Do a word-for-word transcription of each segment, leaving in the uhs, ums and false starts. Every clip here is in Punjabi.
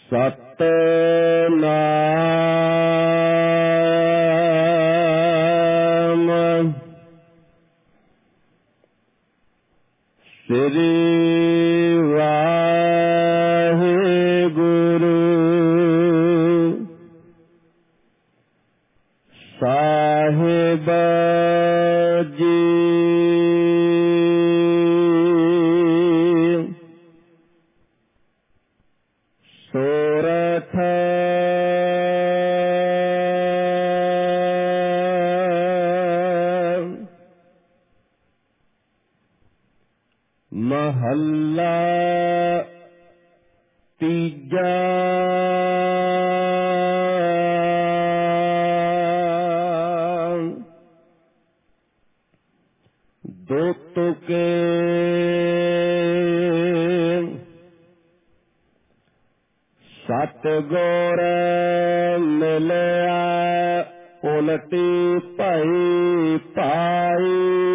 ਸਤਿਨਾਮ ਸ੍ਰੀ ਵਾਹਿਗੁਰੂ ਸਾਹਿਬ ਜੀ। ਸੋਰਠ ਮਹੱਲਾ ਤੀਜਾ। ਦੋ ਤੁਕੇ ਸਤਿਗੁਰ ਮਿਲਿਆ ਉਲਟੀ ਭਈ ਪਾਈ।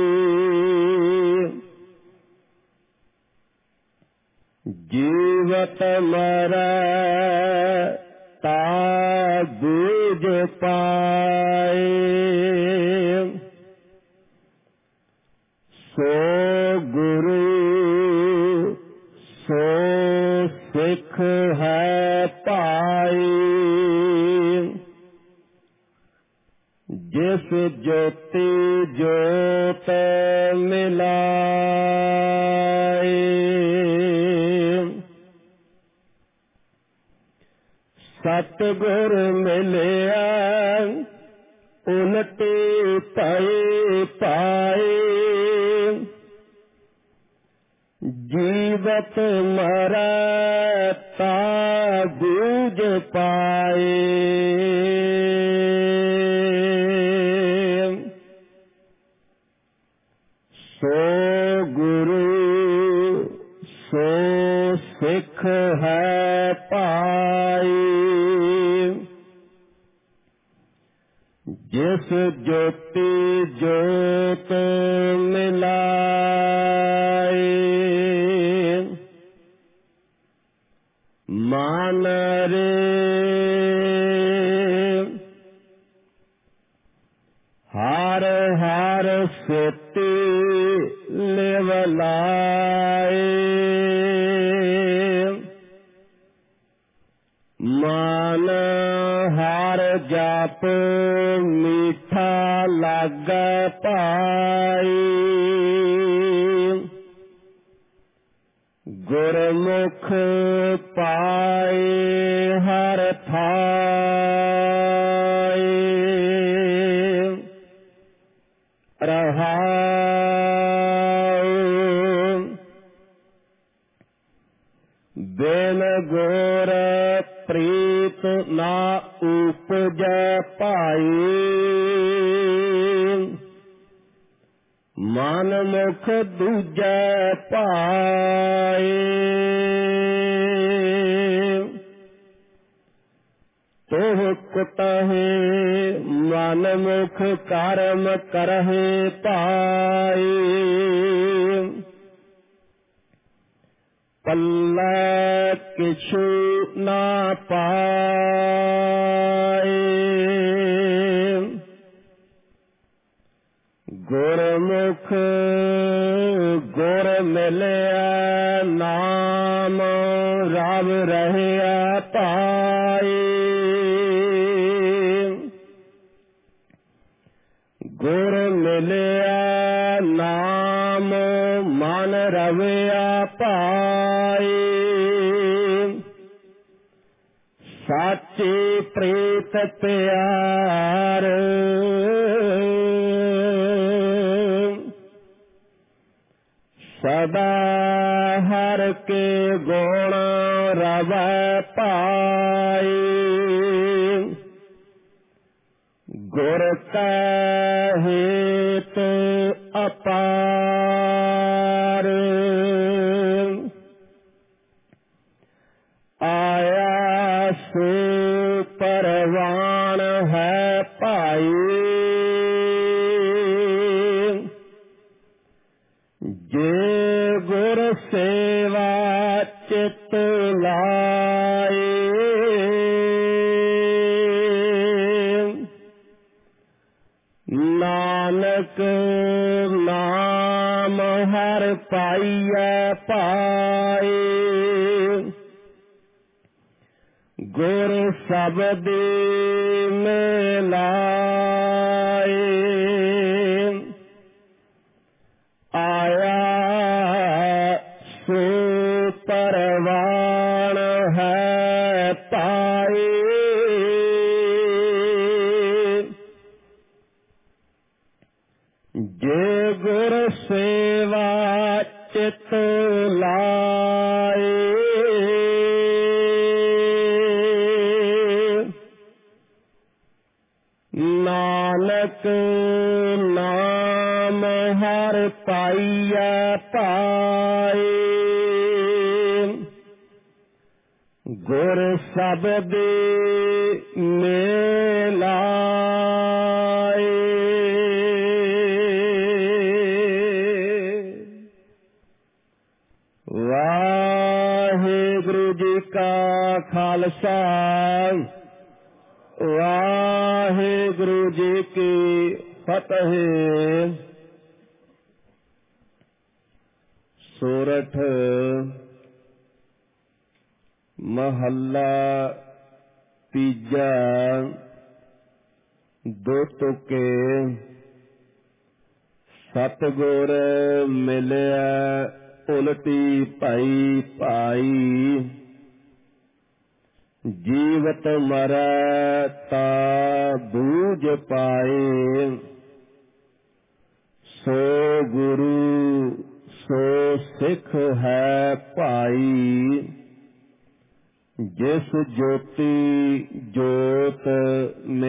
ਜੀਵਤ ਮਰੈ ਤਾ ਬੂਝ ਪਾਏ। ਸੋ ਗੁਰੂ ਸੋ ਸਿੱਖ ਹੈ ਭਾਈ। ਜਿਸ ਜੋਤੀ ਜੋਤ ਮਿਲਾਏ। ਸਤਿਗੁਰ ਮਿਲਿਆ ਉਲਟੀ ਭਈ ਪਾਈ। ਜੀਵਤ ਮਰੈ ਤਾ ਬੂਝ ਪਾਏ। ਸੋ ਗੁਰੂ ਸੋ ਸਿੱਖ ਹੈ ਭਾਈ। ਜਿਸ ਜੋਤੀ ਜੋਤ ਮਿਲਾਏ। ਮਨ ਰੇ ਹਰ ਹਰ ਸੇਤੀ ਲਿਵ ਲਾਏ। ਮਨ ਹਰ ਜਪ ਮੀਠਾ ਲਾਗੈ ਭਾਈ। ਗੁਰਮੁਖ ਪਾਏ ਹਰ ਥਾਈ। ਰਹਾਉ ਬਿਨ ਗੁਰ ਪ੍ਰੀਤ ਨਾ ਉਪਜੈ ਭਾਈ। ਮਨ ਮੁਖ ਦੂਜੈ ਭਾਏ। ਤੋਹ ਕੁਟਹਿ ਮਨ ਮੁਖ ਕਰਮ ਕਰਹਿ ਭਾਈ। ਪੱਲੇ ਕਿਛੁ ਨਾ ਪਾਏ। ਗੁਰਮੁਖ ਗੁਰ ਮਿਲਿਆ ਨਾਮ ਰਵ ਰਹਿਆ ਭਾਈ। ਗੁਰ ਮਿਲਿਆ ਨਾਮ ਮਨ ਰਵਿਆ ਭਾਈ। ਸਾਚੇ ਪ੍ਰੀਤ ਪਿਆਰ ਸਦਾ ਹਰ ਕੇ ਗੁਣ ਰਵੈ ਭਾਈ। ਗੁਰ ਕੈ ਹੇਤ ਅਪਾਰ। ਆਇਆ ਸੋ ਪਰਵਾਨ ਹੈ ਭਾਈ। ਜੇ ਗੁਰ ਸੇਵਾ ਚਿਤ ਲਾਏ। ਪਾਈਐ ਭਾਏ, ਗੁਰ ਸ਼ਬਦ ਮਿਲਾਏ। ਆਇਆ ਸੋ ਪਰਵਾਣ ਹੈ ਪਾਏ, ਜੇ ਗੁਰ ਸੇਵਾ ਚਿਤ ਲਾਏ। ਨਾਨਕ ਨਾਮ ਹਰ ਪਾਈਐ ਭਾਏ, ਗੁਰ ਸ਼ਬਦ ਮਿਲਾਏ। ਵਾਹਿਗੁਰੂ ਜੀ ਕਾ ਖਾਲਸਾ, ਵਾਹਿਗੁਰੂ ਜੀ ਕੀ ਫਤਿਹ। ਸੋਰਠ ਮਹੱਲਾ ਤੀਜਾ। ਦੋ ਤੁਕੇ ਸਤਿਗੁਰ ਮਿਲਿਆ ਉਲਟੀ ਭਾਈ ਭਾਈ, ਜੀਵਤ ਮਰੈ ਤਾ ਬੂਝ ਪਾਏ। ਸੋ ਗੁਰੂ ਸੋ ਸਿੱਖ ਹੈ ਭਾਈ, ਜਿਸ ਜੋਤੀ ਜੋਤ